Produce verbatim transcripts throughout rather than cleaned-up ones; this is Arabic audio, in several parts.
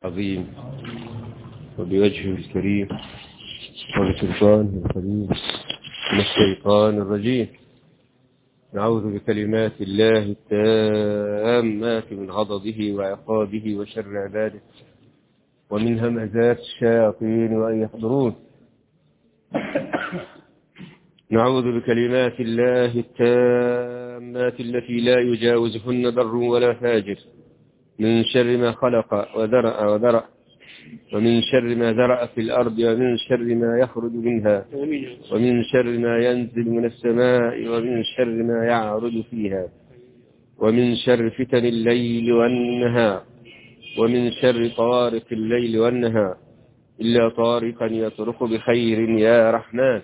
عظيم وبوجهه الكريم وبسلطانه القديم من الشيطان الرجيم. نعوذ بكلمات الله التامات من غضبه وعقابه وشر عباده ومن همزات الشياطين وأن يحضرون. نعوذ بكلمات الله التامات التي لا يجاوزهن بر ولا فاجر من شر ما خلق وذرأ وذرأ ومن شر ما ذرأ في الأرض ومن شر ما يخرج منها ومن شر ما ينزل من السماء ومن شر ما يعرج فيها ومن شر فتن الليل والنهار ومن شر طوارق الليل والنهار إلا طارقا يطرق بخير يا رحمن.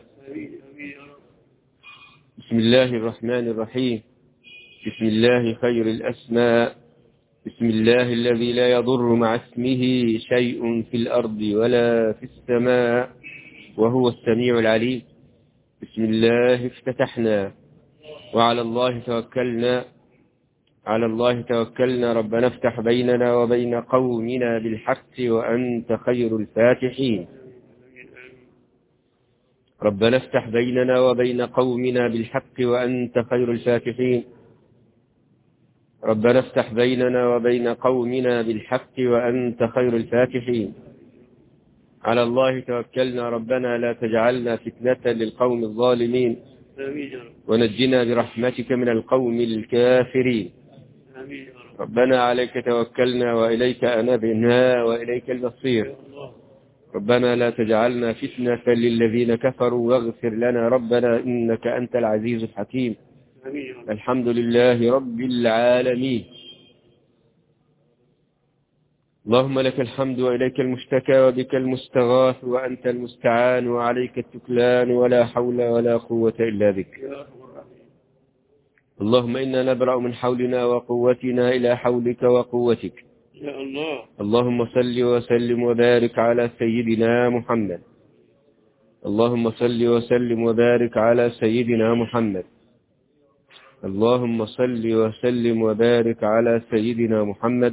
بسم الله الرحمن الرحيم. بسم الله خير الأسماء. بسم الله الذي لا يضر مع اسمه شيء في الأرض ولا في السماء وهو السميع العليم. بسم الله افتتحنا وعلى الله توكلنا على الله توكلنا ربنا افتح بيننا وبين قومنا بالحق وأنت خير الفاتحين. ربنا افتح بيننا وبين قومنا بالحق وأنت خير الفاتحين. ربنا افتح بيننا وبين قومنا بالحق وأنت خير الفاتحين. على الله توكلنا ربنا لا تجعلنا فتنة للقوم الظالمين ونجنا برحمتك من القوم الكافرين. ربنا عليك توكلنا وإليك أنبنا وإليك المصير. ربنا لا تجعلنا فتنة للذين كفروا واغفر لنا ربنا إنك أنت العزيز الحكيم. الحمد لله رب العالمين. اللهم لك الحمد وإليك المشتكى وبك المستغاث وأنت المستعان وعليك التكلان ولا حول ولا قوة إلا بك. اللهم إنا نبرأ من حولنا وقوتنا إلى حولك وقوتك. يا الله. اللهم صل وسلم وبارك على سيدنا محمد. اللهم صل وسلم وبارك على سيدنا محمد. اللهم صل وسلم وبارك على سيدنا محمد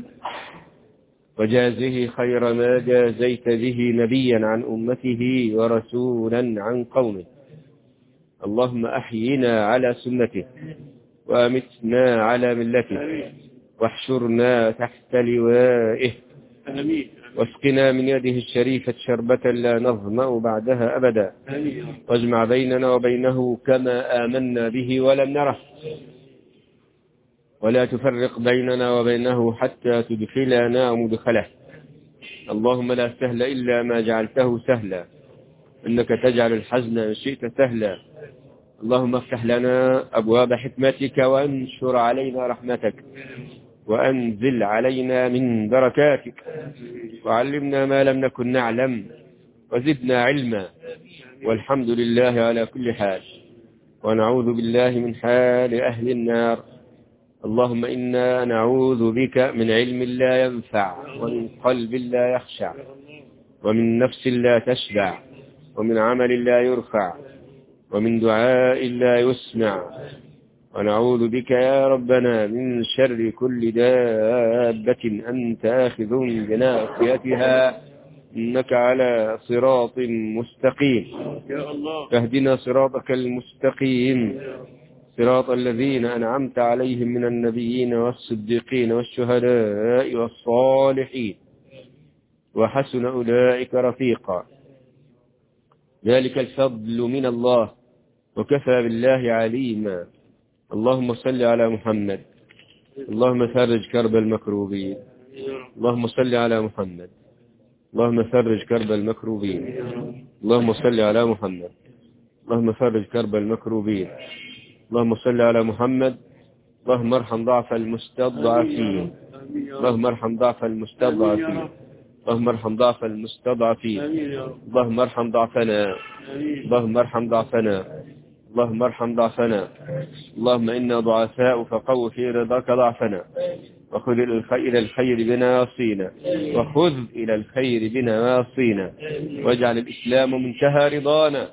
وجازه خير ما جازيت به نبيا عن أمته ورسولا عن قومه. اللهم أحينا على سنته وأمتنا على ملته واحشرنا تحت لوائه واسقنا من يده الشريفة شربة لا نظمأ بعدها أبدا واجمع بيننا وبينه كما آمنا به ولم نره ولا تفرق بيننا وبينه حتى تدخلنا مدخله. اللهم لا سهل إلا ما جعلته سهلا إنك تجعل الحزن إن شئت سهلا. اللهم افتح لنا أبواب حكمتك وانشر علينا رحمتك وأنزل علينا من بركاتك وعلمنا ما لم نكن نعلم وزدنا علما والحمد لله على كل حال. ونعوذ بالله من حال أهل النار. اللهم إنا نعوذ بك من علم لا ينفع ومن قلب لا يخشع ومن نفس لا تشبع ومن عمل لا يرفع ومن دعاء لا يسمع. ونعوذ بك يا ربنا من شر كل دابة أنت آخذ بناصيتها إنك على صراط مستقيم. فاهدنا صراطك المستقيم صراط الذين أنعمت عليهم من النبيين والصديقين والشهداء والصالحين وحسن أولئك رفيقا. ذلك الفضل من الله وكفى بالله عليما. اللهم صل على محمد. اللهم فرج كرب المكروبين. اللهم صل على محمد. اللهم فرج كرب المكروبين. اللهم صل على محمد. اللهم فرج كرب المكروبين. اللهم صل على محمد. اللهم ارحم ضعف المستضعفين. اللهم ارحم ضعف المستضعفين. اللهم ارحم ضعف المستضعفين. اللهم ارحم ضعفنا. اللهم ارحم ضعفنا. اللهم ارحم ضعفنا. اللهم إنا ضعفاء فقو في رضاك ضعفنا وخذ إلى الخير بناصينا وخذ إلى الخير بناصينا واجعل الإسلام منتهى رضانا.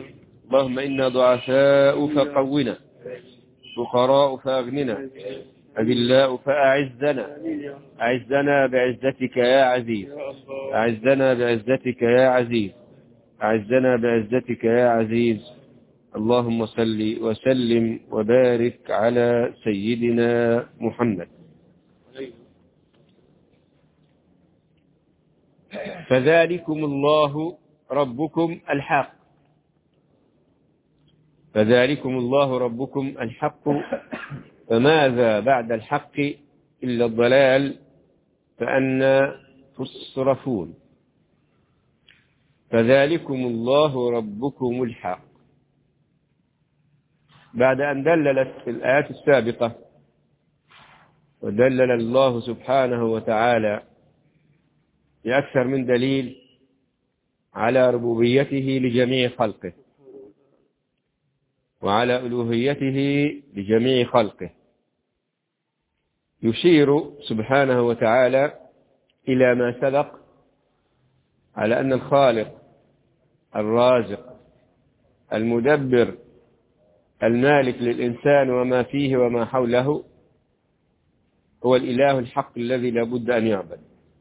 اللهم إنا ضعفاء فقونا فقراء فأغننا أذلاء فأعزنا، أعزنا بعزتك يا عزيز، أعزنا بعزتك يا عزيز، أعزنا بعزتك يا عزيز. اللهم صل وسلم وبارك على سيدنا محمد. فذلكم الله ربكم الحق، فذلكم الله ربكم الحق، فماذا بعد الحق إلا الضلال، فأنى تصرفون. فذلكم الله ربكم الحق، بعد أن دللت في الآيات السابقة ودلل الله سبحانه وتعالى بأكثر من دليل على ربوبيته لجميع خلقه وعلى ألوهيته لجميع خلقه، يشير سبحانه وتعالى إلى ما سبق على أن الخالق الرازق المدبر المالك للإنسان وما فيه وما حوله هو الإله الحق الذي لا بد أن يعبد.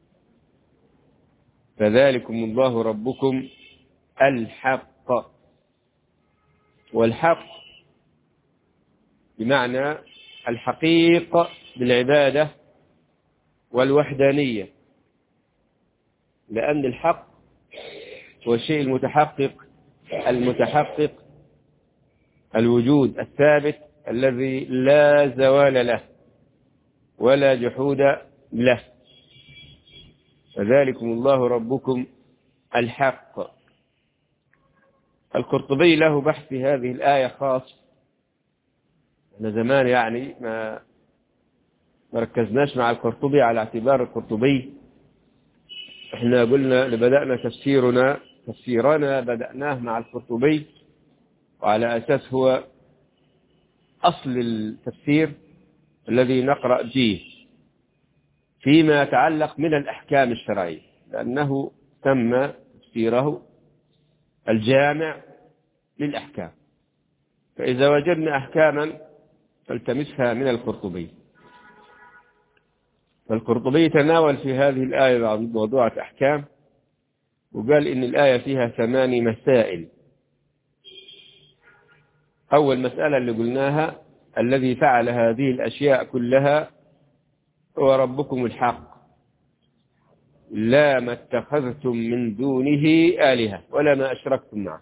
فذلكم الله ربكم الحق، والحق بمعنى الحقيق بالعبادة والوحدانية، لأن الحق هو الشيء المتحقق المتحقق الوجود الثابت الذي لا زوال له ولا جحود له. فذلكم الله ربكم الحق. القرطبي له بحث في هذه الآية خاص، احنا زمان يعني ما مركزناش مع القرطبي على اعتبار القرطبي، احنا قلنا بدأنا تفسيرنا تفسيرنا بدأناه مع القرطبي، وعلى أساس هو أصل التفسير الذي نقرأ فيه فيما يتعلق من الأحكام الشرعية، لأنه تم تفسيره الجامع للأحكام. فإذا وجدنا أحكاما فالتمسها من القرطبي. فالقرطبي تناول في هذه الآية موضوعة أحكام، وقال إن الآية فيها ثماني مسائل. أول مسألة اللي قلناها الذي فعل هذه الأشياء كلها هو ربكم الحق، لا ما اتخذتم من دونه آلهة ولا ما أشركتم معه.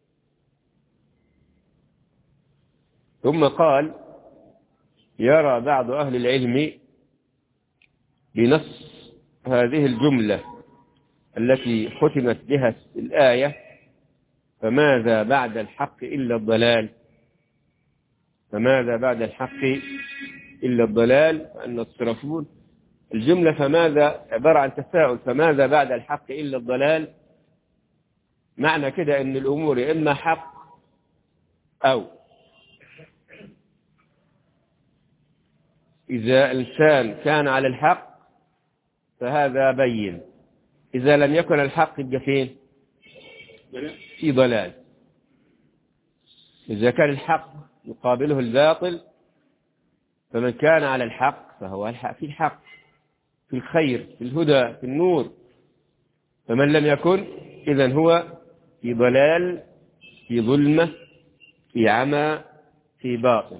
ثم قال يرى بعض أهل العلم بنص هذه الجملة التي ختمت بها الآية فماذا بعد الحق إلا الضلال، فماذا بعد الحق إلا الضلال، فأن تصرفون. الجملة فماذا عبارة عن تساؤل، فماذا بعد الحق إلا الضلال، معنى كده أن الأمور إما حق أو إذا الإنسان كان على الحق فهذا بين، إذا لم يكن الحق يبقى فين؟ في ضلال. إذا كان الحق يقابله الباطل فمن كان على الحق فهو الحق في الحق في الخير في الهدى في النور، فمن لم يكن إذن هو في ضلال في ظلمة في عمى في باطل.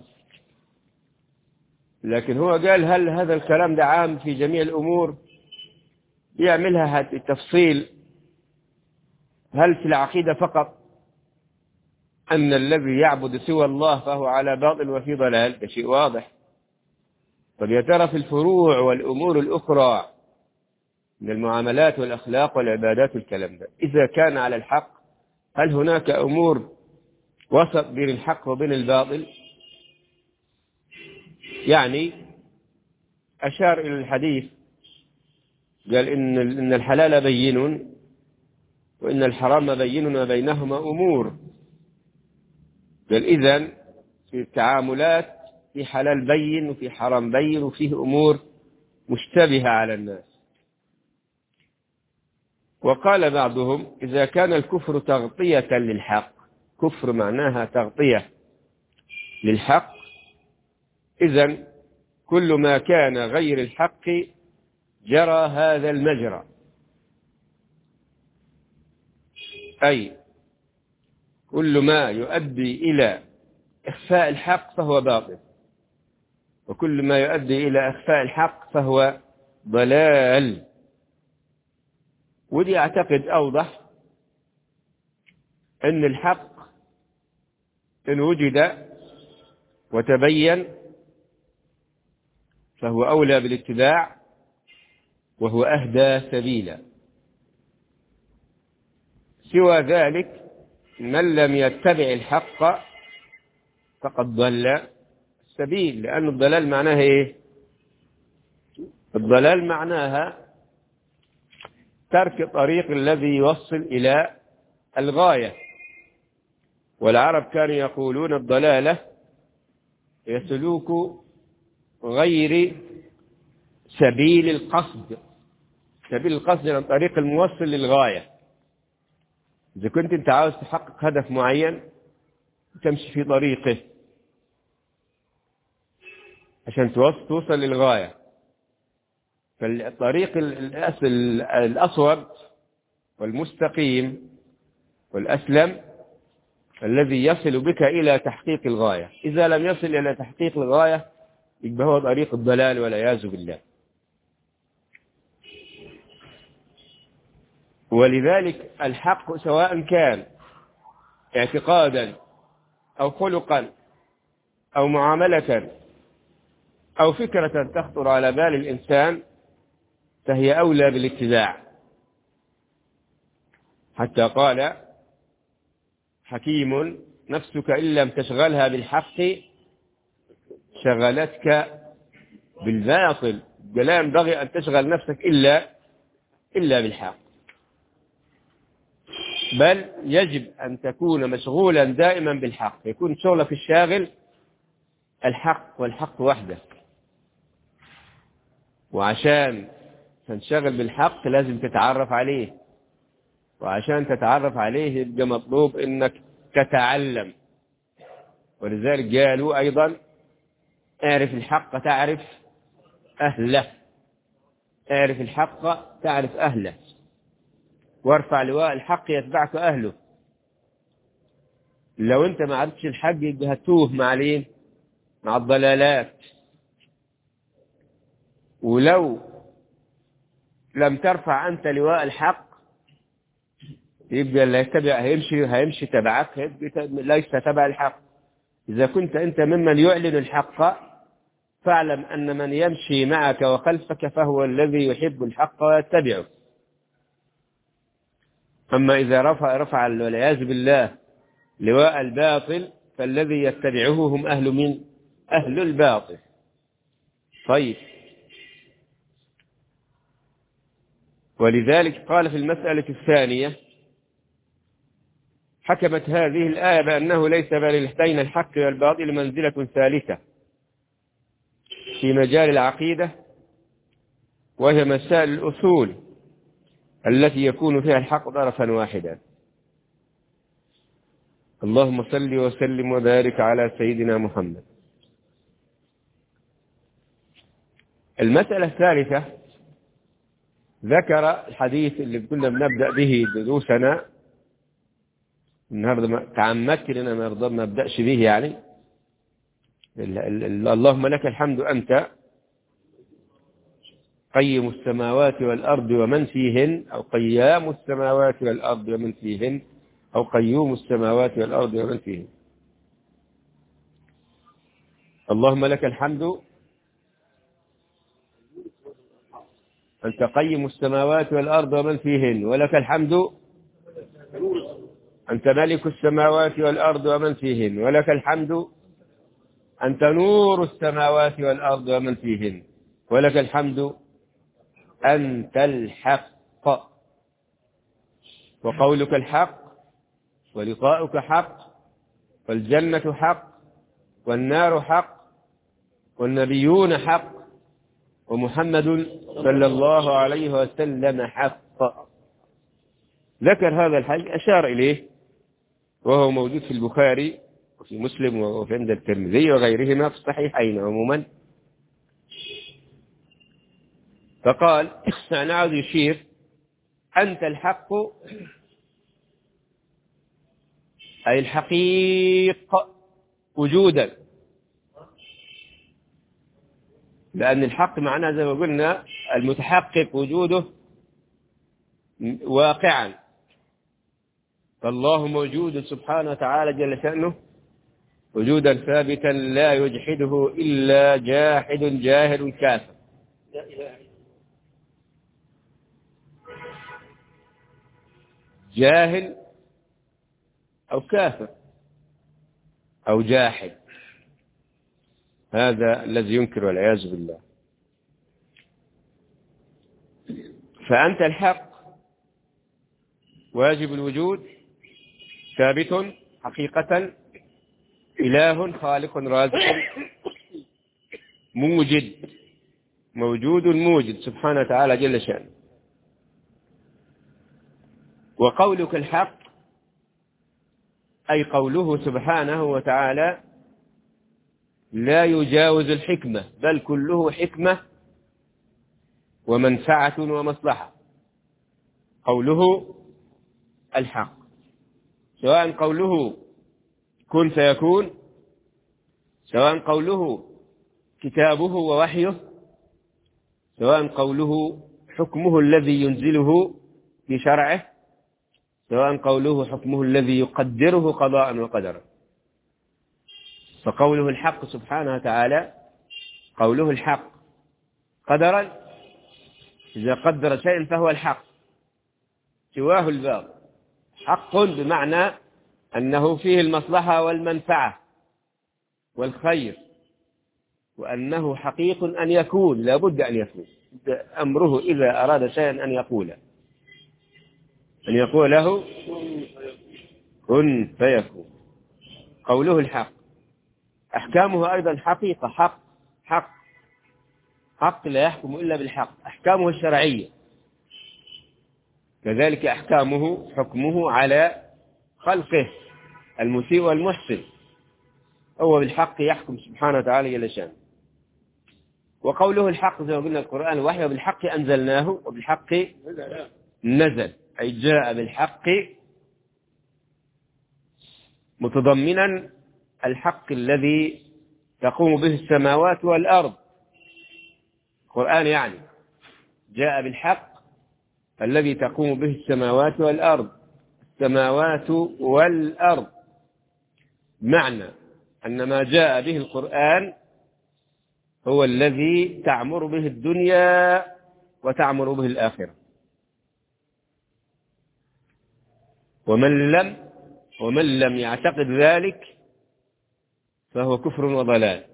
لكن هو قال هل هذا الكلام ده عام في جميع الأمور؟ يعملها التفصيل هل في العقيدة فقط أن الذي يعبد سوى الله فهو على باطل وفي ضلال؟ ده شيء واضح. طب يا ترى في الفروع والأمور الأخرى من المعاملات والأخلاق والعبادات والكلام ده إذا كان على الحق هل هناك أمور وسط بين الحق وبين الباطل؟ يعني أشار إلى الحديث قال إن إن الحلال بين وإن الحرام بين وبينهما أمور. قال إذن في التعاملات في حلال بين وفي حرام بين وفيه أمور مشتبهة على الناس. وقال بعضهم إذا كان الكفر تغطية للحق، كفر معناها تغطية للحق، إذن كل ما كان غير الحق جرى هذا المجرى، أي كل ما يؤدي إلى إخفاء الحق فهو باطل، وكل ما يؤدي إلى إخفاء الحق فهو ضلال. ودي أعتقد أوضح أن الحق إن وجد وتبين فهو أولى بالاتباع وهو أهدى سبيلا. سوى ذلك من لم يتبع الحق فقد ضل السبيل، لأن الضلال معناها إيه؟ الضلال معناها ترك الطريق الذي يوصل إلى الغاية. والعرب كانوا يقولون الضلالة هي سلوك غير سبيل القصد. سبيل القصد عن طريق الموصل للغاية. إذا كنت أنت عاوز تحقق هدف معين تمشي في طريقه عشان توصل للغاية. فالطريق الأصوب والمستقيم والأسلم الذي يصل بك إلى تحقيق الغاية. إذا لم يصل إلى تحقيق الغاية يبقى هو طريق الضلال والعياذ بالله. ولذلك الحق سواء كان اعتقادا أو خلقا أو معاملة أو فكرة تخطر على بال الإنسان فهي أولى بالاتباع. حتى قال حكيم نفسك إن لم تشغلها بالحق شغلتك بالباطل. لا ينبغي أن تشغل نفسك إلا إلا بالحق، بل يجب أن تكون مشغولا دائما بالحق، يكون شغلك الشاغل الحق والحق وحده. وعشان تنشغل بالحق لازم تتعرف عليه، وعشان تتعرف عليه يبقى مطلوب انك تتعلم. ولذلك قالوا ايضا اعرف الحق تعرف اهله، اعرف الحق تعرف اهله، وارفع لواء الحق يتبعك اهله. لو انت ما عرفتش الحق يبقى هتوه مع لين مع الضلالات. ولو لم ترفع انت لواء الحق يبقى اللي يتبع هيمشي هيمشي تبعك ليس تبع الحق. إذا كنت أنت ممن يعلن الحق فاعلم أن من يمشي معك وخلفك فهو الذي يحب الحق ويتبعه. أما إذا رفع رفع والعياذ بالله لواء الباطل فالذي يتبعه هم أهل من أهل الباطل. طيب، ولذلك قال في المسألة الثانية حكمت هذه الآية بأنه ليس بين الحق والباطل منزلة ثالثة في مجال العقيدة، وهي مسائل الأصول التي يكون فيها الحق طرفا واحدا. اللهم صل وسلم وبارك على سيدنا محمد. المسألة الثالثة ذكر الحديث اللي كنا بنبدأ به دروسنا النهارده، تعمدت لنا ما نبدأش به، يعني اللهم لك الحمد أنت قيم السماوات والأرض ومن فيهن، أو قيام السماوات والأرض ومن فيهن، أو قيوم السماوات والأرض ومن فيهن. اللهم لك الحمد أنت قيم السماوات والأرض ومن فيهن، ولك الحمد أنت ملك السماوات والأرض ومن فيهن، ولك الحمد أنت نور السماوات والأرض ومن فيهن، ولك الحمد أنت الحق، وقولك الحق، ولقاؤك حق، والجنة حق، والنار حق، والنبيون حق، ومحمد صلى الله عليه وسلم حق. ذكر هذا الحديث أشار إليه وهو موجود في البخاري وفي مسلم وفي عند الترمذي وغيرهما في الصحيحين عموما. فقال أنا عاوز يشير أنت الحق أي الحقيق وجودا، لأن الحق معناه زي ما قلنا المتحقق وجوده واقعا، فالله موجود سبحانه وتعالى جل شأنه وجودا ثابتا لا يجحده إلا جاحد جاهل كافر. جاهل أو كافر أو جاحد، هذا الذي ينكر والعياذ بالله. فأنت الحق واجب الوجود ثابت حقيقة، إله خالق رازق موجد، موجود موجد سبحانه وتعالى جل شأنه. وقولك الحق أي قوله سبحانه وتعالى لا يجاوز الحكمة، بل كله حكمة ومنفعة ومصلحة. قوله الحق، سواء قوله كن فيكون، سواء قوله كتابه ووحيه، سواء قوله حكمه الذي ينزله في شرعه، سواء قوله حكمه الذي يقدره قضاء وقدرا. فقوله الحق سبحانه وتعالى قوله الحق قدرا، إذا قدر شيء فهو الحق، سواه الباطل. حق بمعنى أنه فيه المصلحة والمنفعة والخير، وأنه حقيق أن يكون، لا بد أن يكون. أمره إذا أراد شيئا أن يقول أن يقول له كن فيكون. قوله الحق، أحكامه أيضا حقيقة، حق حق حق لا يحكم إلا بالحق. أحكامه الشرعية كذلك، أحكامه حكمه على خلقه المسيء والمحسن، هو بالحق يحكم سبحانه وتعالى جل شأنه. وقوله الحق زي ما قلنا القرآن وحي، وبالحق أنزلناه وبالحق نزل، أي جاء بالحق متضمنا الحق الذي تقوم به السماوات والأرض. القرآن يعني جاء بالحق الذي تقوم به السماوات والأرض، السماوات والأرض، معنى أن ما جاء به القرآن هو الذي تعمر به الدنيا وتعمر به الآخرة. ومن لم ومن لم يعتقد ذلك فهو كفر وضلال،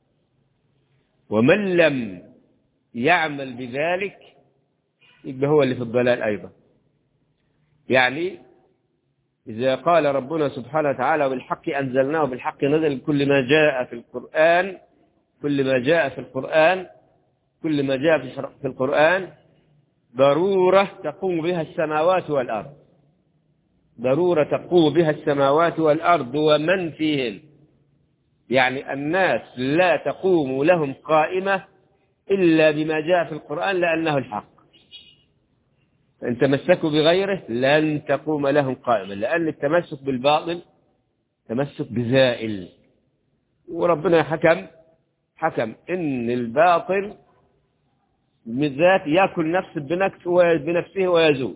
ومن لم يعمل بذلك يبقى هو اللي في الضلال أيضا. يعني إذا قال ربنا سبحانه وتعالى بالحق أنزلناه بالحق نزل، كل ما جاء في القرآن كل ما جاء في القرآن كل ما جاء في القرآن ضرورة تقوم بها السماوات والأرض، ضرورة تقوم بها السماوات والأرض ومن فيهن. يعني الناس لا تقوم لهم قائمة إلا بما جاء في القرآن لأنه الحق. فإن تمسكوا بغيره لن تقوم لهم قائمة، لأن التمسك بالباطل تمسك بزائل. وربنا حكم حكم إن الباطل بالذات يأكل نفس بنفسه ويزول.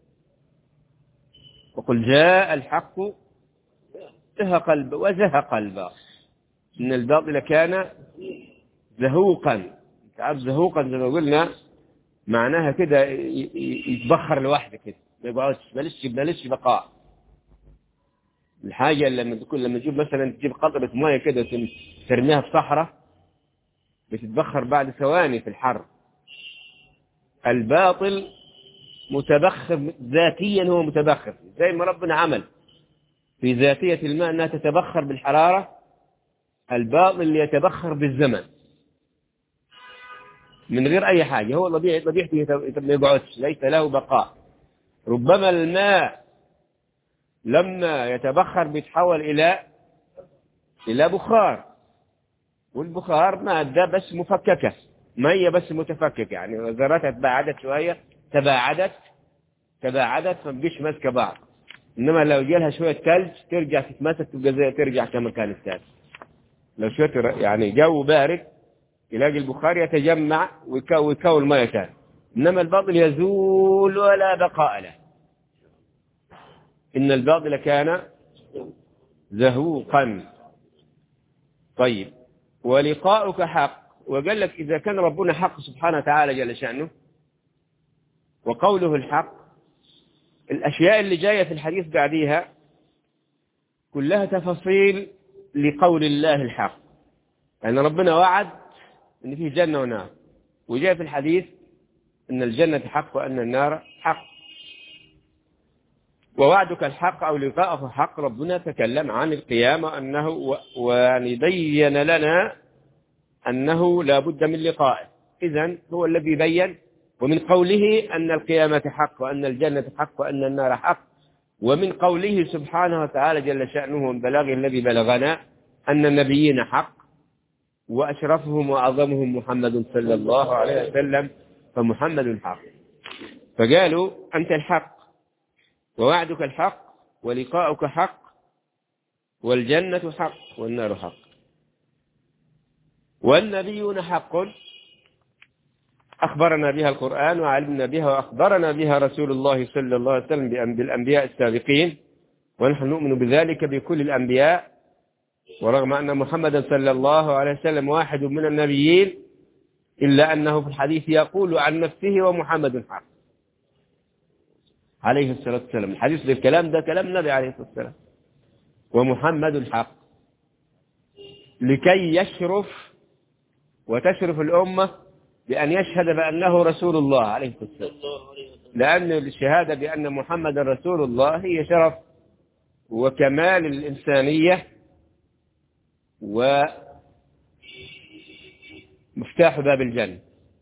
وقل جاء الحق زهق وزهق الباطل إن الباطل كان زهوقا. تعرف زهوقا زي ما قلنا معناها كده يتبخر لوحده كده، ما يقعدش بلش بلش بقاء. الحاجة لما تكون لما تجيب مثلا تجيب قطرة مية كده ترميها في صحراء بتتبخر بعد ثواني في الحر. الباطل متبخر ذاتيا، هو متبخر زي ما ربنا عمل في ذاتية الماء أنها تتبخر بالحرارة، الباطل يتبخر بالزمن من غير أي حاجة. هو طبيعته ما يقعدش، ليس له بقاء. ربما الماء لما يتبخر بيتحول إلى إلى بخار، والبخار مادة بس مفككة مية بس متفكك، يعني ذراتها تباعدت شوية، تباعدت تباعدت فما بقيش ماسكة بعض. إنما لو جالها شوية ثلج ترجع تتماسك، تبقى زي ترجع كما كانت ثاني. لو شوية يعني جو بارد يلاقي البخار يتجمع ويكون مية ثاني. إنما الباطل يزول ولا بقاء له. إن الباطل كان زهوقا. طيب، ولقاؤك حق. وقال لك إذا كان ربنا حق سبحانه وتعالى جل شأنه وقوله الحق، الأشياء اللي جاية في الحديث بعديها كلها تفاصيل لقول الله الحق. يعني ربنا وعد أن فيه جنة ونار، وجاء في الحديث أن الجنة حق وأن النار حق. ووعدك الحق أو لقاءه حق. ربنا تكلم عن القيامة أنه ويعني بين لنا أنه لا بد من لقائه. إذن هو الذي بين، ومن قوله أن القيامة حق وأن الجنة حق وأن النار حق، ومن قوله سبحانه وتعالى جل شأنه والبلاغ الذي بلغنا أن النبيين حق، وأشرفهم وأعظمهم محمد صلى الله عليه وسلم، فمحمد حق. فقالوا أنت الحق ووعدك الحق ولقاؤك حق والجنة حق والنار حق والنبيون حق أخبرنا بها القرآن وعلمنا بها وأخبرنا بها رسول الله صلى الله عليه وسلم بالأنبياء السابقين، ونحن نؤمن بذلك بكل الأنبياء. ورغم أن محمدا صلى الله عليه وسلم واحد من النبيين، إلا أنه في الحديث يقول عن نفسه ومحمد حق عليه الصلاة والسلام. الحديث بالكلام ده كلام النبي عليه الصلاة والسلام. ومحمد حق لكي يشرف وتشرف الأمة بأن يشهد بأنه رسول الله عليه الصلاة والسلام، لأن الشهادة بأن محمد رسول الله هي شرف وكمال الإنسانية ومفتاح باب الجنة.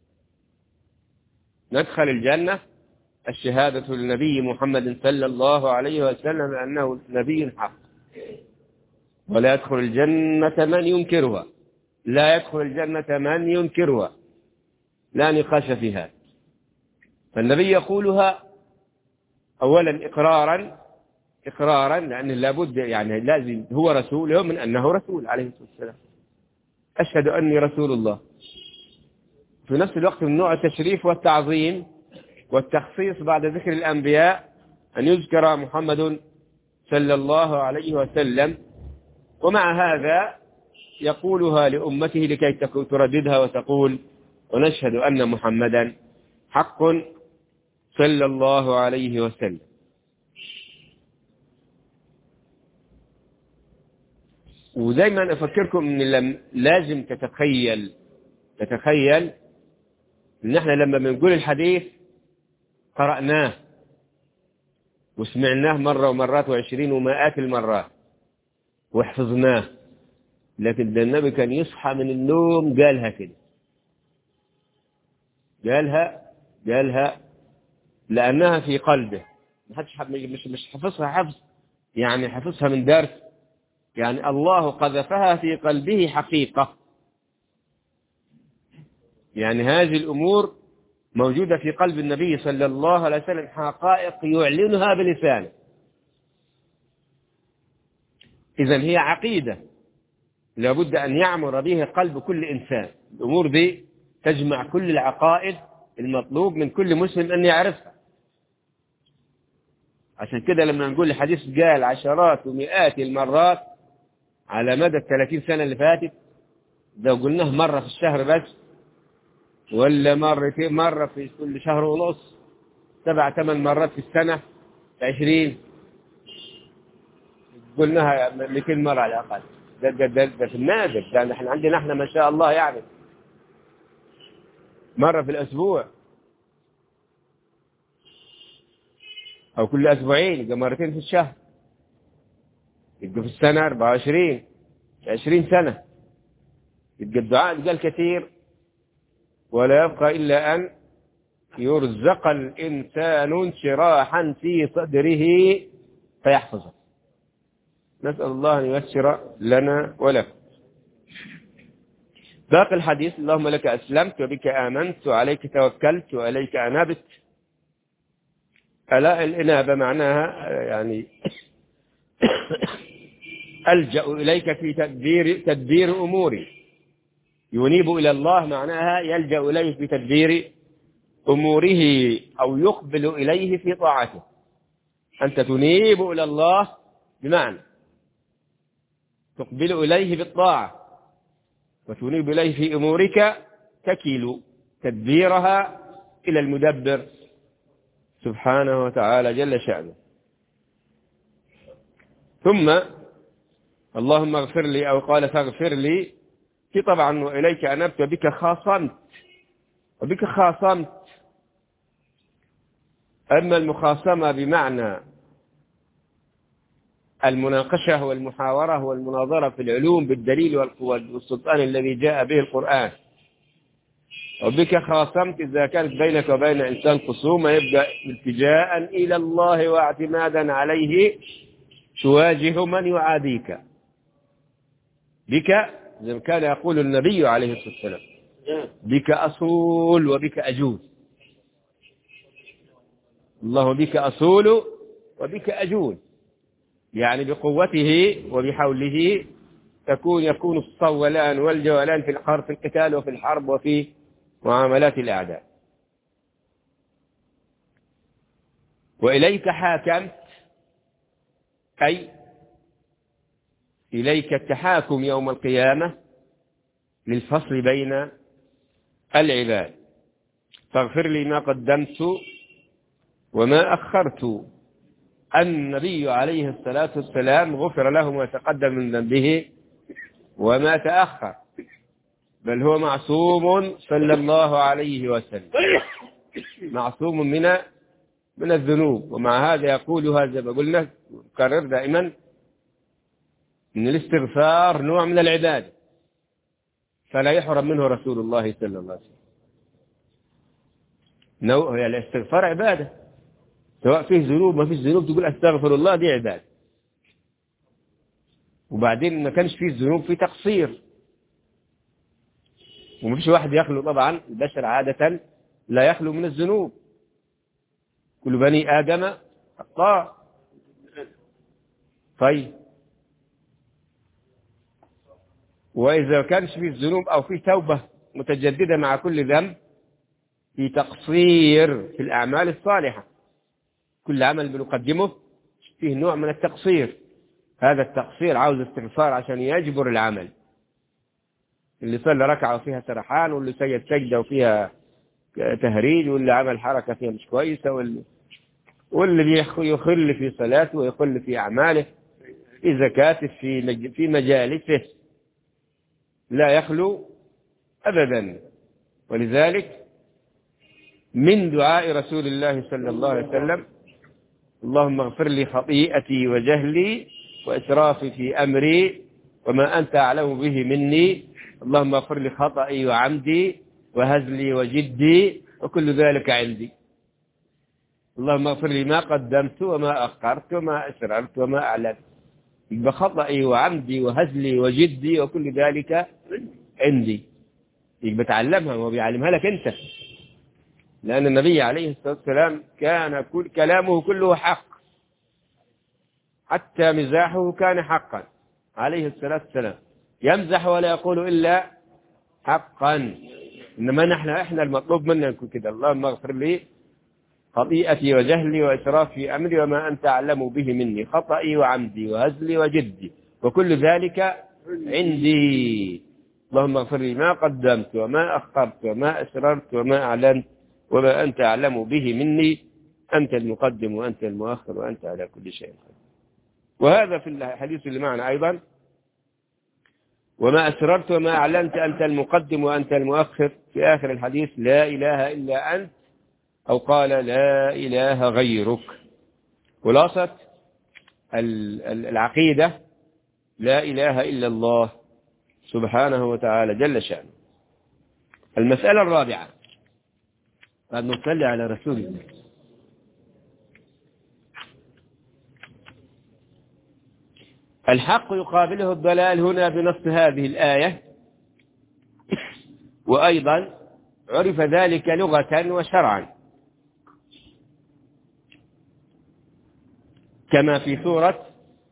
ندخل الجنة الشهادة للنبي محمد صلى الله عليه وسلم أنه نبي حق. ولا يدخل الجنة من ينكرها، لا يدخل الجنة من ينكرها، لا نقاش فيها. فالنبي يقولها أولا إقرارا إقرارا لأن لابد يعني لازم هو رسول، يؤمن أنه رسول عليه الصلاة والسلام. أشهد أني رسول الله. في نفس الوقت من نوع التشريف والتعظيم والتخصيص بعد ذكر الأنبياء أن يذكر محمد صلى الله عليه وسلم. ومع هذا يقولها لأمته لكي ترددها وتقول ونشهد أن محمدا حق صلى الله عليه وسلم. ودايما أفكركم أن لازم تتخيل تتخيل أن احنا لما بنقول الحديث قرأناه وسمعناه مرة ومرات وعشرين ومائات المرات وحفظناه، لكن النبي كان يصحى من النوم قالها كده، قالها قالها لأنها في قلبه. محدش مش مش حفظها حفظ يعني حفظها من درس، يعني الله قذفها في قلبه حقيقة. يعني هذه الأمور موجودة في قلب النبي صلى الله عليه وسلم، حقائق يعلنها بلسانه. إذن هي عقيدة لابد أن يعمر به قلب كل إنسان. الأمور دي تجمع كل العقائد المطلوب من كل مسلم أن يعرفها. عشان كده لما نقول الحديث قال عشرات ومئات المرات على مدى الثلاثين سنة اللي فاتت، لو قلناه مرة في الشهر بس ولا مرتين مرة في كل شهر ونص، سبع ثمان مرات في السنة، عشرين قلناها مئتين مرة على الأقل. ده, ده, ده, ده في النادر. ده احنا عندنا احنا ما شاء الله يعني مرة في الأسبوع أو كل أسبوعين، يبقى مرتين في الشهر، يبقى في السنة أربعة وعشرين عشرين سنة. يبقى الدعاء قال كثير، ولا يبقى إلا أن يرزق الإنسان انشراحا في صدره فيحفظه. نسأل الله أن ييسر لنا ولكم. باقي الحديث: اللهم لك أسلمت وبك آمنت وعليك توكلت وإليك أنبت. ألا الإنابة معناها يعني ألجأ إليك في تدبير تدبير أموري. ينيب إلى الله معناها يلجأ إليه في تدبير أموره أو يقبل إليه في طاعته. أنت تنيب إلى الله بمعنى تقبل إليه بالطاعة، وتنيب إليه في أمورك تكل تدبيرها إلى المدبر سبحانه وتعالى جل شأنه. ثم اللهم اغفر لي، أو قال فاغفر لي، في طبعا وإليك أنبت وبك خاصمت. وبك خاصمت، أما المخاصمة بمعنى المناقشة والمحاورة والمناظرة في العلوم بالدليل والسلطان الذي جاء به القرآن. وبك خاصمت إذا كانت بينك وبين إنسان خصومة، يبدأ التجاء إلى الله واعتمادا عليه تواجه من يعاديك. بك زي ما كان يقول النبي عليه الصلاة والسلام: بك أصول وبك أجول. الله بك أصول وبك أجول، يعني بقوته وبحوله تكون يكون الصولان والجولان في الحرب، في القتال وفي الحرب وفي معاملات الأعداء. وإليك حاكمت، أي إليك التحاكم يوم القيامة للفصل بين العباد. فاغفر لي ما قدمت وما أخرت. النبي عليه الصلاة والسلام غفر له ما تقدم من ذنبه وما تأخر، بل هو معصوم صلى الله عليه وسلم، معصوم من من الذنوب. ومع هذا يقولها زي ما قلنا نكرر دائما ان الاستغفار نوع من العبادة، فلا يحرم منه رسول الله صلى الله عليه وسلم. نوع الاستغفار عبادة، سواء فيه ذنوب ما فيش ذنوب تقول استغفر الله، دي عبادة. وبعدين ما كانش فيه ذنوب، فيه تقصير، وما فيش واحد يخلو. طبعا البشر عادة لا يخلو من الذنوب، كل بني آدم خطاء. طيب، وإذا كانش فيه الذنوب أو فيه توبة متجددة مع كل ذنب، في تقصير في الأعمال الصالحة. كل عمل بنقدمه فيه نوع من التقصير، هذا التقصير عاوز استغفار عشان يجبر العمل. اللي صلى ركعة وفيها سرحان، واللي سجد سجدة وفيها تهريج، واللي عمل حركة فيها مش كويسة، واللي, واللي يخل في صلاته ويخل في أعماله، في زكاته، في في مجالسه، لا يخلو أبدا. ولذلك من دعاء رسول الله صلى الله عليه وسلم: اللهم اغفر لي خطيئتي وجهلي وإسرافي في أمري وما أنت أعلم به مني، اللهم اغفر لي خطئي وعمدي وهزلي وجدي وكل ذلك عندي. اللهم اغفر لي ما قدمت وما أخرت وما أسررت وما أعلنت. يبقى خطئي وعمدي وهزلي وجدي وكل ذلك عندي. يبقى تعلمها، وهو بيعلمها لك أنت، لأن النبي عليه الصلاة والسلام كان كل كلامه كله حق، حتى مزاحه كان حقا عليه الصلاة والسلام، يمزح ولا يقول إلا حقا. إنما نحن إحنا المطلوب منا نكون كده: اللهم اغفر لي خطيئتي وجهلي وإسرافي في أمري وما أنت أعلم به مني، خطئي وعمدي وهزلي وجدي وكل ذلك عندي. اللهم اغفر لي ما قدمت وما أخرت وما أسررت وما أعلنت وما أنت أعلم به مني، أنت المقدم وأنت المؤخر وأنت على كل شيء قدير. وهذا في الحديث اللي معنا أيضا: وما أسررت وما أعلنت أنت المقدم وأنت المؤخر. في آخر الحديث: لا إله إلا أنت، أو قال لا إله غيرك. خلاصة العقيدة: لا إله إلا الله سبحانه وتعالى جل شأنه. المسألة الرابعة، قد نصلي على رسول الله. الحق يقابله الضلال هنا بنص هذه الآية وأيضا عرف ذلك لغة وشرعا، كما في سورة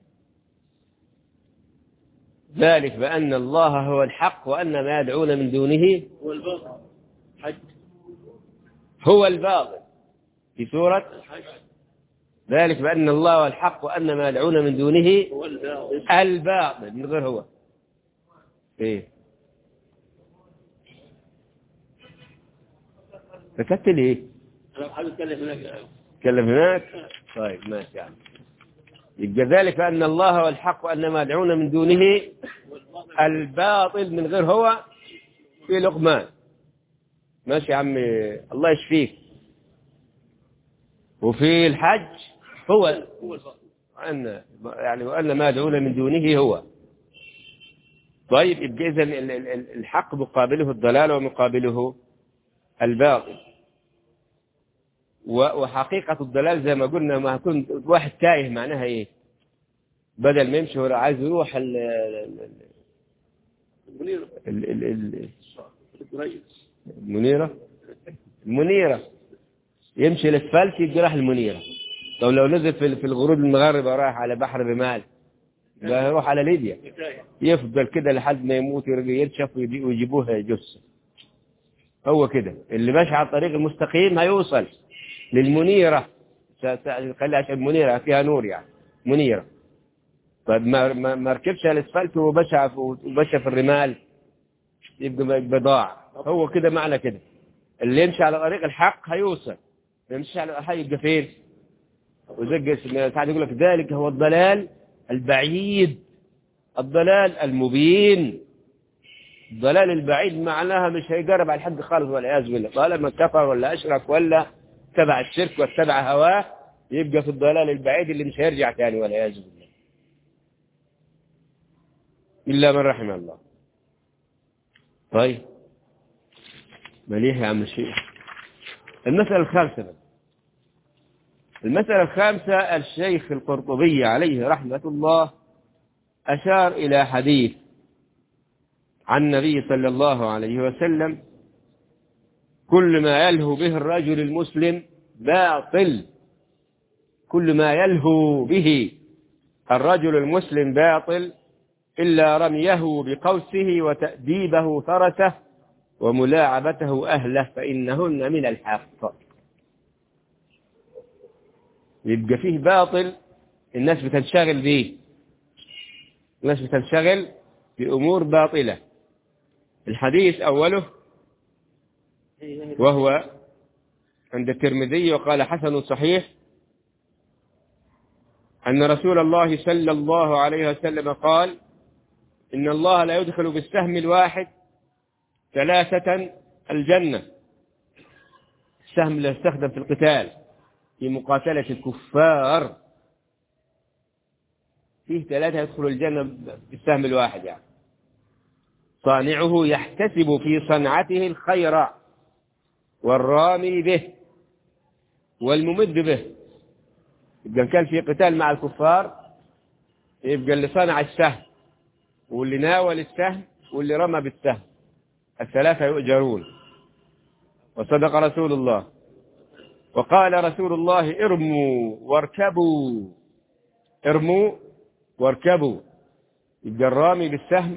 ذلك بأن الله هو الحق وأن ما يدعون من دونه هو الباطل. حج هو الباطل. في سورة ذلك بأن الله هو الحق وأن ما يدعون من دونه هو الباطل. الباطل من غير هو. إيه سكت ليه؟ أنا بحاول أتكلم هناك. تكلم هناك. طيب ماشي يعني. يبقى ذلك بأن الله هو الحق وأن ما يدعون من دونه الباطل من غير هو في لقمان. ماشي يا عمي الله يشفيك. وفي الحج هو وأن يعني وأن ما يدعون من دونه هو. طيب يبقى إذن الحق مقابله الضلال ومقابله الباطل. وحقيقة الضلال زي ما قلنا ما يكون واحد تايه معناها إيه؟ بدل ما يمشي هو عايز يروح ال المنيرة ال ال المنيرة المنيرة يمشي الاسفلت يجي راح المنيرة. طب لو نزل في في الغروب المغربي رايح على بحر رمال ده يروح على ليبيا يفضل كده لحد ما يموت يرشف ويجيبوه جثة. هو كده اللي ماشي على الطريق المستقيم هيوصل للمنيرة. خليها عشان المنيرة فيها نور يعني منيرة. طيب ما ما ركبش على الاسفلت وبشع وبشع في الرمال يبقى بضاع. هو كده معنى كده اللي يمشي على طريق الحق هيوصل، يمشي على الحق يبقى فين؟ وزق ساعات يقول لك ذلك هو الضلال البعيد، الضلال المبين. الضلال البعيد معناها مش هيقرب على الحد خالص والعياذ بالله. طالما كفر ولا اشرك ولا تبع الشرك واتبع هواه يبقى في الضلال البعيد اللي مش هيرجع ثاني والعياذ بالله إلا من رحم الله. طيب مليح يا عم الشيخ. المسألة الخامسة المسألة الخامسة الشيخ القرطبي عليه رحمة الله أشار إلى حديث عن النبي صلى الله عليه وسلم كل ما يلهو به الرجل المسلم باطل. كل ما يلهو به الرجل المسلم باطل إلا رميه بقوسه وتأديبه فرسه وملاعبته أهله فإنهن من الحق. يبقى فيه باطل الناس بتنشغل به، الناس بتنشغل بأمور باطلة. الحديث أوله وهو عند الترمذي وقال حسن صحيح أن رسول الله صلى الله عليه وسلم قال إن الله لا يدخل بالسهم الواحد ثلاثة الجنة. السهم لا يستخدم في القتال في مقاتلة الكفار. فيه ثلاثة يدخل الجنة بالسهم الواحد يعني صانعه يحتسب في صنعته الخير والرامي به والممد به. يبقى كان في قتال مع الكفار يبقى اللي صنع السهم واللي ناول السهم واللي رمى بالسهم الثلاثة يؤجرون. وصدق رسول الله. وقال رسول الله ارموا واركبوا، ارموا واركبوا. يبقى الرامي بالسهم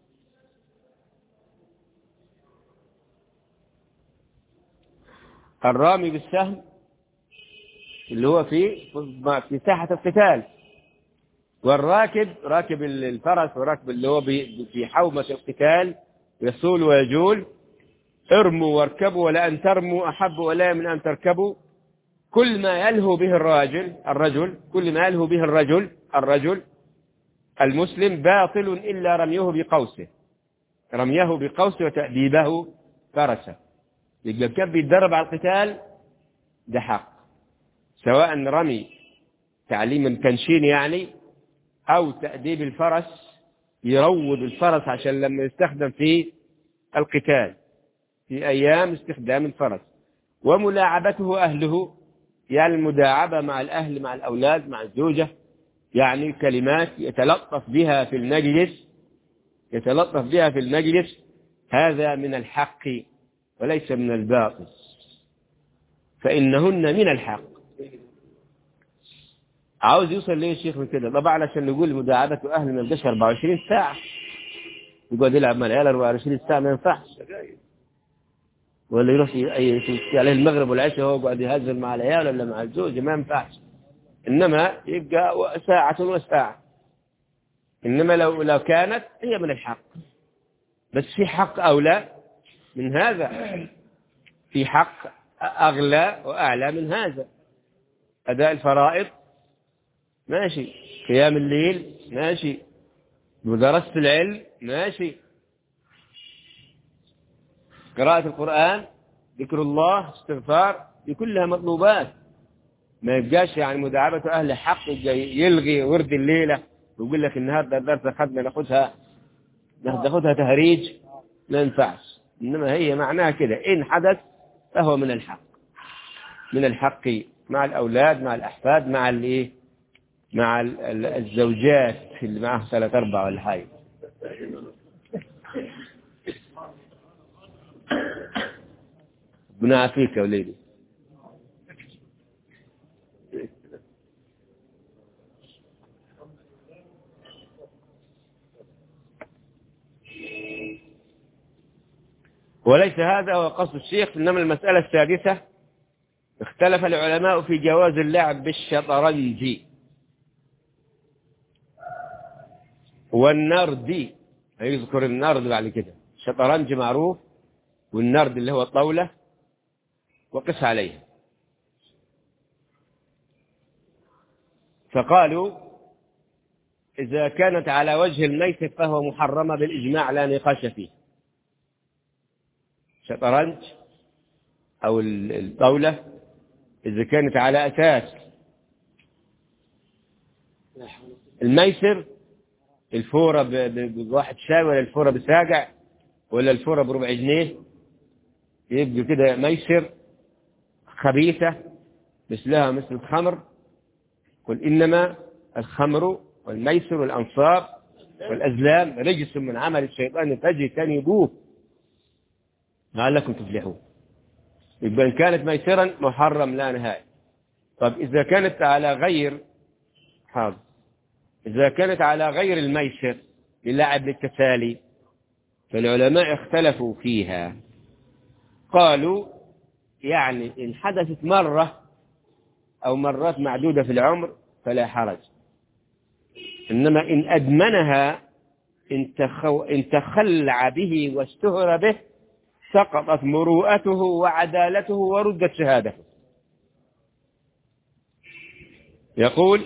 الرامي بالسهم اللي هو في في ساحة القتال، والراكب راكب الفرس وراكب اللي هو في حومة القتال يصول ويجول. ارموا واركبوا ولا أن ترموا أحب ولا من أن تركبوا. كل ما يلهو به الراجل الرجل كل ما يلهو به الرجل الرجل المسلم باطل إلا رميه بقوسه رميه بقوسه وتأديبه فرسه. يبقى كان بيتدرب على القتال ده حق، سواء رمي تعليم التنشين يعني أو تأديب الفرس يروض الفرس عشان لما يستخدم في القتال في أيام استخدام الفرس. وملاعبته أهله يعني المداعبة مع الأهل مع الأولاد مع الزوجة، يعني كلمات يتلطف بها في المجلس يتلطف بها في المجلس هذا من الحق وليس من الباطل، فإنهن من الحق. عاوز يوصل ليه الشيخ من كده؟ طبعا عشان نقول مداعبة أهل ما يبقاش أربعة وعشرين ساعة يقعد يلعب مع العيال أربعة وعشرين ساعة، ما ينفعش. ولا يروح يمشي عليه المغرب والعشاء وهو قاعد يهزل مع العيال ولا مع الزوج، ما ينفعش. إنما يبقى ساعة وساعة. إنما لو لو كانت هي من الحق، بس في حق أولى من هذا، في حق أغلى وأعلى من هذا. أداء الفرائض ماشي، قيام الليل ماشي، ودراسة العلم ماشي، قراءة القرآن، ذكر الله، استغفار، دي كلها مطلوبات. ما يبقاش يعني مداعبة أهل حق يلغي ورد الليلة ويقول لك النهارده درس أخذنا ناخذها ناخذها تهريج، ما ينفعش. إنما هي معناها كده، إن حدث فهو من الحق، من الحق مع الأولاد، مع الأحفاد، مع الإيه، مع الزوجات اللي معه ثلاثة أربعة ولا حاجة. ربنا يعافيك يا وليدي. وليس هذا هو قصد الشيخ. إنما المسألة السادسة، اختلف العلماء في جواز اللعب بالشطرنج والنرد. هيذكر النرد بعد كده. الشطرنج معروف، والنرد اللي هو الطاولة، وقس عليه. فقالوا إذا كانت على وجه الميسر فهو محرمة بالإجماع لا نقاش فيه. شطرنج أو الطاولة إذا كانت على أساس الميسر، الفورة بواحد شاي ولا الفورة بساقع ولا الفورة بربع جنيه، يبقى كده ميسر خبيثة مثلها مثل الخمر. قل إنما الخمر والميسر والأنصاب والأزلام رجس من عمل الشيطان فاجتنبوه لعلكم تفلحون. يبقى إن كانت ميسرا محرم لا نهاية. طب إذا كانت على غير حاضر إذا كانت على غير الميسر للعب للتسالي، فالعلماء اختلفوا فيها. قالوا يعني إن حدثت مرة أو مرات معدودة في العمر فلا حرج. إنما إن أدمنها، إن, تخو إن تخلع به واشتهر به، سقطت مروءته وعدالته وردت شهادته. يقول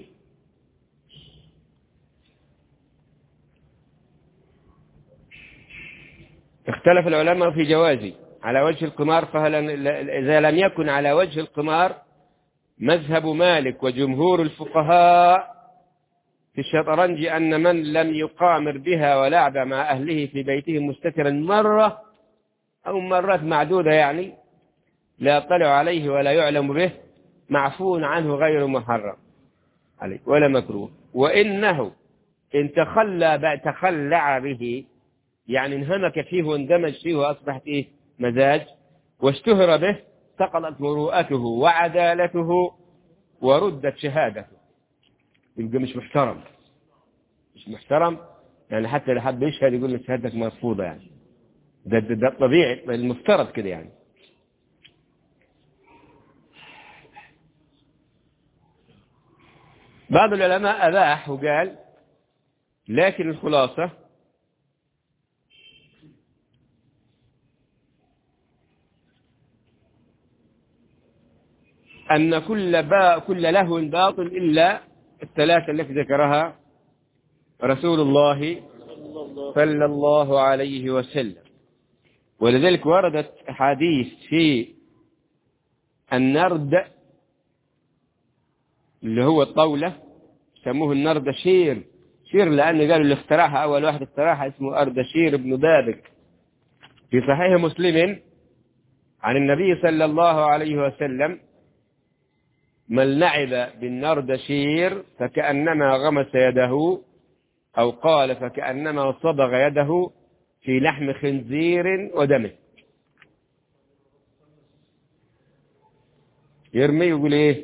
اختلف العلماء في جوازه على وجه القمار، فهل إذا لم يكن على وجه القمار، مذهب مالك وجمهور الفقهاء في الشطرنج أن من لم يقامر بها ولعب مع أهله في بيته مستترا مرة أو مرات معدودة، يعني لا يطلع عليه ولا يعلم به، معفو عنه غير محرم عليه ولا مكروه. وإنه إن تخلى تخلع به، يعني انهمك فيه واندمج فيه وأصبحت إيه مزاج، واشتهر به، سقطت مروءته وعدالته وردت شهادته. يبقى مش محترم، مش محترم يعني. حتى لو حد يشهد يقول لك شهادتك مرفوضة، يعني ده, ده, ده طبيعي المفترض كده يعني. بعض العلماء أباح وقال، لكن الخلاصة أن كل با كل لهو باطل إلا الثلاثة التي ذكرها رسول الله صلى الله عليه وسلم. ولذلك وردت أحاديث في النرد اللي هو الطاولة، سموه النرد شير شير لأن قالوا اللي اخترعها أول واحد اخترعها اسمه أردشير بن بابك. في صحيح مسلم عن النبي صلى الله عليه وسلم: من لعب بالنردشير فكأنما غمس يده، أو قال فكأنما صبغ يده، في لحم خنزير ودمه. يرمي يقول إيه؟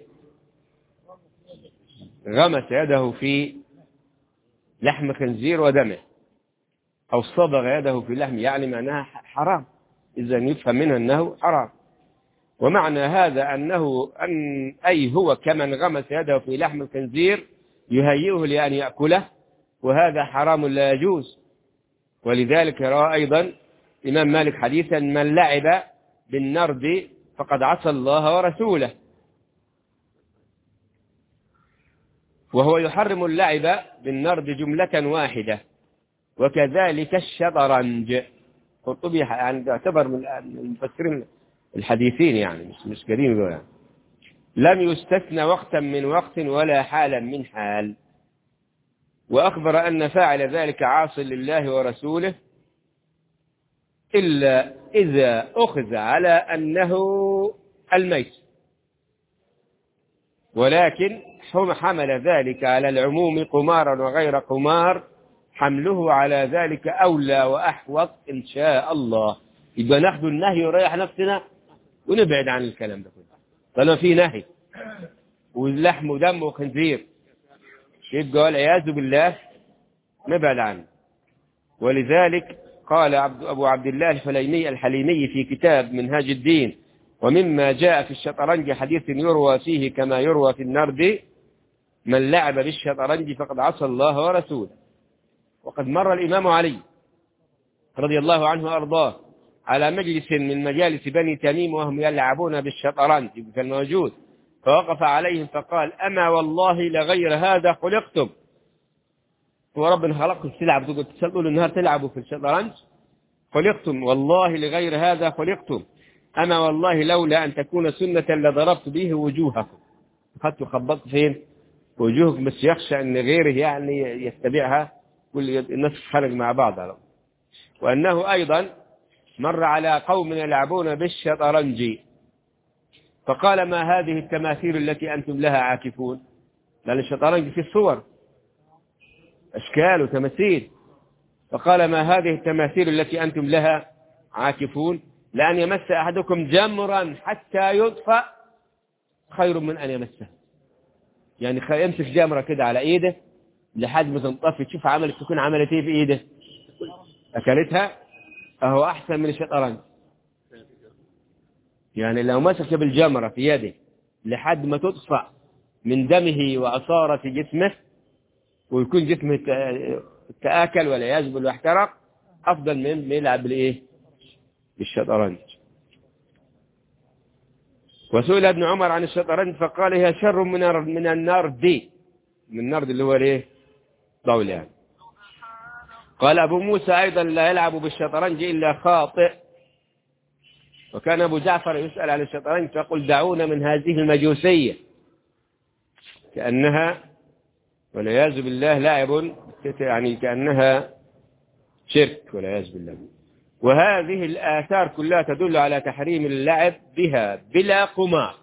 غمس يده في لحم خنزير ودمه، أو صبغ يده في لحم، يعني معناها حرام، إذا يفهم منها أنه حرام. ومعنى هذا أنه أن أي هو كمن غمس يده في لحم الخنزير يهيئه لأن يأكله، وهذا حرام لا يجوز. ولذلك روى أيضا الإمام مالك حديثا: من لعب بالنرد فقد عصى الله ورسوله. وهو يحرم اللعب بالنرد جملة واحدة، وكذلك الشطرنج. قرطبي يعني يعتبر من المفسرين الحديثين، يعني مش مش قديم يعني. لم يستثنى وقتا من وقت ولا حالا من حال. وأخبر أن فاعل ذلك عاص لله ورسوله إلا إذا أخذ على أنه الميت، ولكن حمل ذلك على العموم قمارا وغير قمار، حمله على ذلك أولى وأحوط إن شاء الله. يبقى ناخذ النهي وريح نفسنا ونبعد عن الكلام ده كله. طالما في نهي واللحم ودم وخنزير، يبقى والعياذ بالله نبعد عنه. ولذلك قال أبو عبد الله الحليمي الحليمي في كتاب منهاج الدين: ومما جاء في الشطرنج حديث يروى فيه كما يروى في النرد: من لعب بالشطرنج فقد عصى الله ورسوله. وقد مر الإمام علي رضي الله عنه وأرضاه على مجلس من مجالس بني تميم وهم يلعبون بالشطرنج، كان موجود، فوقف عليهم فقال: أما والله لغير هذا خلقتم. هو ربنا خلقكم تلعبوا تسلطوا النهار تلعبوا في الشطرنج؟ خلقتم والله لغير هذا خلقتم. أما والله لولا أن تكون سنة لضربت به وجوهكم. أخذت وخبطت فين؟ وجوهكم، بس يخشى أن غيره يعني يتبعها، كل الناس خرج مع بعض. وأنه أيضا مر على قوم يلعبون بالشطرنج فقال: ما هذه التماثيل التي أنتم لها عاكفون؟ لأن الشطرنج فيه صور أشكال وتماثيل. فقال: ما هذه التماثيل التي أنتم لها عاكفون؟ لأن يمس أحدكم جمرا حتى يطفأ خير من أن يمسه. يعني يمسك جمرة كده على إيده لحد ما تنطفي، تشوف عملت تكون عملت إيه في إيده، أكلتها، أهو أحسن من الشطرنج. يعني لو مسك بالجمرة في يده لحد ما تطفأ من دمه وعصارة جسمه ويكون جسمه تآكل ولا يزبل واحترق، أفضل من يلعب بالإيه؟ بالشطرنج. وسئل ابن عمر عن الشطرنج فقال: هي شر من من النار دي، من النار اللي هو الايه؟ طاولة يعني. قال أبو موسى أيضا: لا يلعب بالشطرنج إلا خاطئ. وكان أبو جعفر يسأل عن الشطرنج فيقول: دعونا من هذه المجوسية، كأنها والعياذ بالله لعب، يعني كأنها شرك والعياذ بالله. وهذه الآثار كلها تدل على تحريم اللعب بها بلا قمار.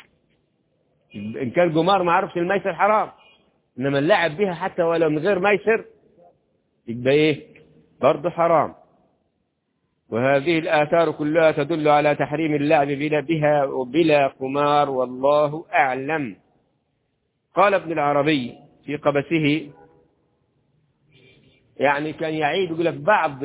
إن كان قمار ما عرفش الميسر حرام، إنما اللعب بها حتى ولو من غير ميسر يبقى إيه؟ برضه حرام. وهذه الآثار كلها تدل على تحريم اللعب بلا بها وبلا قمار، والله أعلم. قال ابن العربي في قبسه، يعني كان يعيد يقول لك بعض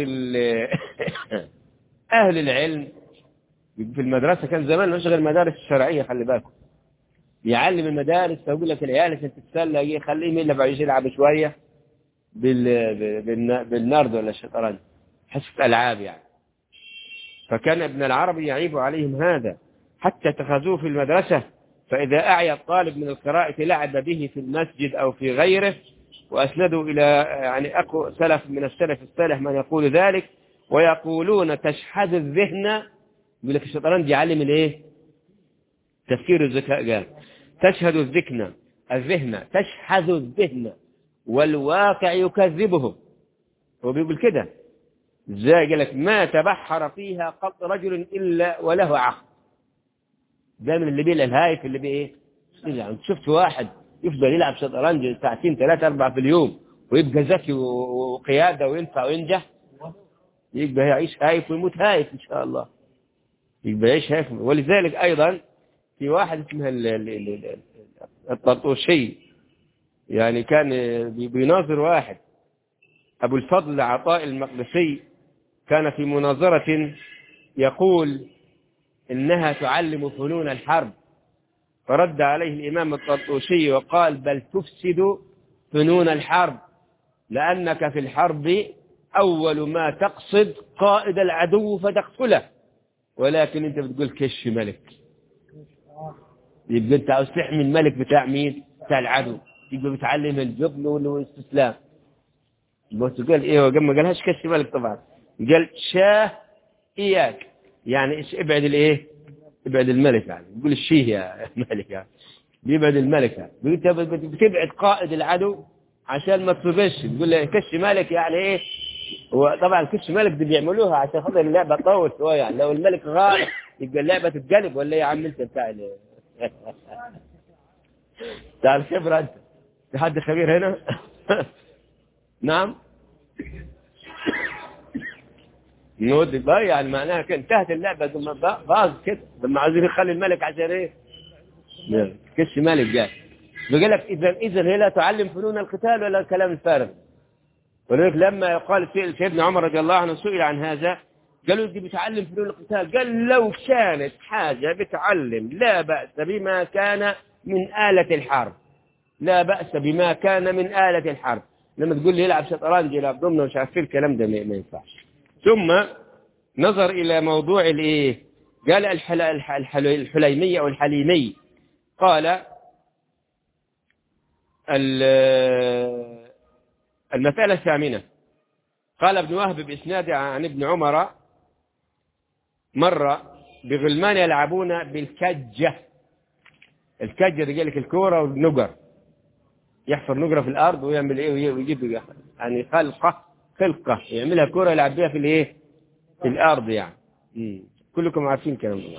أهل العلم في المدرسة، كان زمان مش غير المدارس الشرعية، خلي بالكم، يعلم المدارس فيقول لك العيال عشان تتسلى خليهم يلعبوا يلعبوا شوية بالنرد ولا الشطرنج، حصة ألعاب يعني. فكان ابن العربي يعيب عليهم هذا حتى اتخذوه في المدرسة، فإذا أعيا الطالب من القراءة لعب به في المسجد أو في غيره، وأسندوا إلى يعني أكو سلف من السلف الصالح من يقول ذلك، ويقولون تشحذ الذهن. يقول لك الشطرنج يعلم الايه؟ تفكير الذكاء. قال تشهد الذكن الذهن تشحذ الذهن والواقع يكذبه. هو بيقول كده ازاي؟ قال لك ما تبحر فيها قط رجل إلا وله عقل. ده من اللي بيه الهايف اللي بيه ايه؟ يعني شفت واحد يفضل يلعب شطرنج ساعتين ثلاثة أربعة في اليوم ويبقى ذكي وقيادة وينفع وينجح؟ يبقى يعيش هايف ويموت هايف إن شاء الله، يبقى يعيش هايف. ولذلك أيضا في واحد اسمه الطرطوشي، يعني كان بيناظر واحد أبو الفضل عطاء المقدسي، كان في مناظرة يقول إنها تعلم فنون الحرب، فرد عليه الإمام الطرطوشي وقال بل تفسد فنون الحرب، لأنك في الحرب أول ما تقصد قائد العدو فتقتله، ولكن أنت بتقول كش ملك، يبقى أنت عاوز تحمي الملك بتاع مين؟ بتاع العدو، يبقى بتعلم الجبن والاستسلام. بس قال إيه؟ ما قالهاش كش ملك طبعا، قال شاه إياك، يعني ابعد الإيه؟ ابعد الملك، يعني يقول الشيه يا ملك، يعني بيبعد الملك، يعني بتبعد قائد العدو عشان ما تصبش. تقول له كش ملك يعني ايه؟ وطبعا كش ملك دي بيعملوها عشان خاطر اللعبه تطول شويه، يعني لو الملك غاب يبقى اللعبه تتقلب، ولا يا عم انت بتاع بتاع الخبره انت، في حد خبير هنا؟ نعم نود بقى، يعني معناها كده انتهت اللعبه، ثم باظ كده، لما عايزين يخلي الملك عشان ايه؟ كش ملك جاي بيقول لك اذا اذا هي لا تعلم فنون القتال ولا الكلام الفارغ. ولذلك لما يقال سيدنا عمر رضي الله عنه سئل عن هذا، قالوا دي بتعلم فنون القتال، قال لو كانت حاجه بتعلم لا باس بما كان من آلة الحرب، لا باس بما كان من آلة الحرب. لما تقول لي يلعب شطرنج يلعب ضمنه مش عارف الكلام ده ما ينفعش. ثم نظر الى موضوع الايه، قال الحل... الحل... الحليمي او الحليمي، قال المسألة الثامنة، قال ابن وهب بإسناد عن ابن عمر مر بغلمان يلعبون بالكجة. الكجة دي قال لك الكورة والنقر، يحفر نقرة في الأرض ويعمل إيه ويجيب يعني خلقة خلقة يعملها كورة يلعب بها في الإيه في الأرض يعني. مم. كلكم عارفين كلام الله.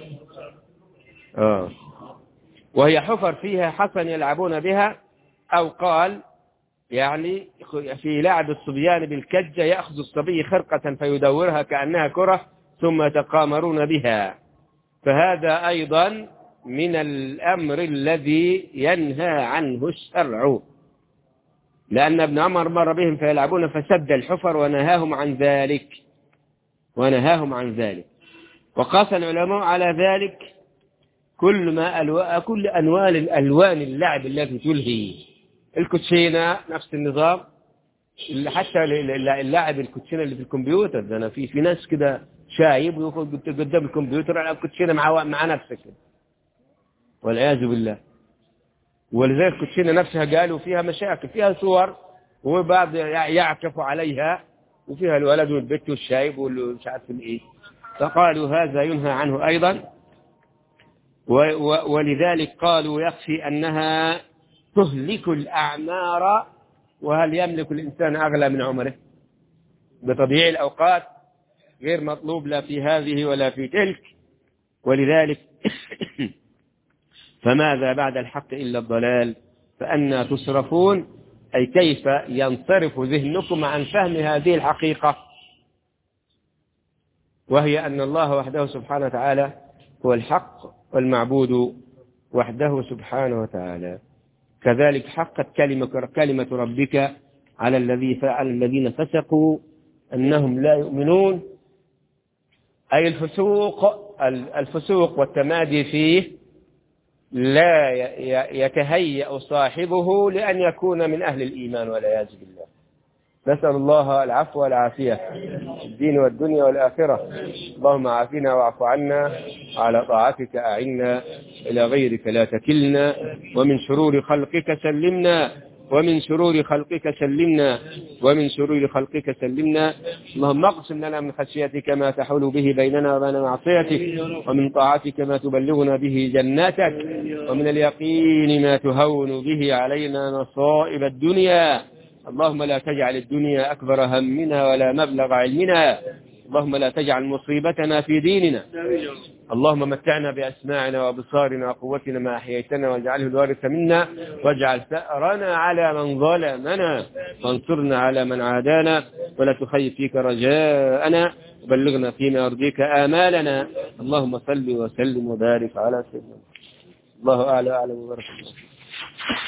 آه. وهي حفر فيها حصن يلعبون بها، أو قال يعني في لعب الصبيان بالكجة يأخذ الصبي خرقة فيدورها كأنها كرة ثم يتقامرون بها، فهذا أيضا من الأمر الذي ينهى عنه الشرع، لأن ابن عمر مر بهم فيلعبون فسد الحفر ونهاهم عن ذلك ونهاهم عن ذلك. وقاس العلماء على ذلك كل ما ألو... كل أنواع الألوان اللعب التي تلهي. الكوتشينة نفس النظام، حتى اللاعب الكوتشينة اللي في الكمبيوتر ده، أنا في في ناس كده شايب ويقف قدام الكمبيوتر على الكوتشينة مع مع نفسك كده، والعياذ بالله. ولذلك الكوتشينة نفسها قالوا فيها مشاكل، فيها صور وبعض يعكف عليها، وفيها الولد والبنت والشايب والمش عارف ايه، فقالوا هذا ينهى عنه أيضا. ولذلك قالوا يكفي أنها تهلك الأعمار، وهل يملك الإنسان أغلى من عمره؟ بتضييع الأوقات غير مطلوب لا في هذه ولا في تلك. ولذلك فماذا بعد الحق إلا الضلال، فأنا تصرفون، أي كيف ينصرف ذهنكم عن فهم هذه الحقيقة، وهي أن الله وحده سبحانه وتعالى هو الحق والمعبود وحده سبحانه وتعالى. كذلك حقت كلمة كلمة ربك على الذي فعل الذين فسقوا أنهم لا يؤمنون، أي الفسوق الفسوق والتمادي فيه لا يتهيأ صاحبه لأن يكون من أهل الإيمان والعياذ بالله. نسأل الله العفو والعافية في الدين والدنيا والآخرة. اللهم عافنا واعف عنا، على طاعتك أعنا، إلى غيرك لا تكلنا، ومن شرور خلقك سلمنا ومن شرور خلقك سلمنا ومن شرور خلقك سلمنا. اللهم اقسم لنا من خشيتك ما تحول به بيننا وبين معصيتك، ومن طاعتك ما تبلغنا به جناتك، ومن اليقين ما تهون به علينا مصائب الدنيا. اللهم لا تجعل الدنيا أكبر همنا ولا مبلغ علمنا. اللهم لا تجعل مصيبتنا في ديننا. اللهم متعنا بأسماعنا وأبصارنا وقوتنا ما أحييتنا، واجعله الوارث منا، واجعل ثأرنا على من ظلمنا، وانصرنا على من عادانا. ولا تخيب فيك رجاءنا، وبلغنا فيما يرضيك آمالنا. اللهم صل وسلم وبارك على سيدنا. الله أعلى أعلم وبارك الله.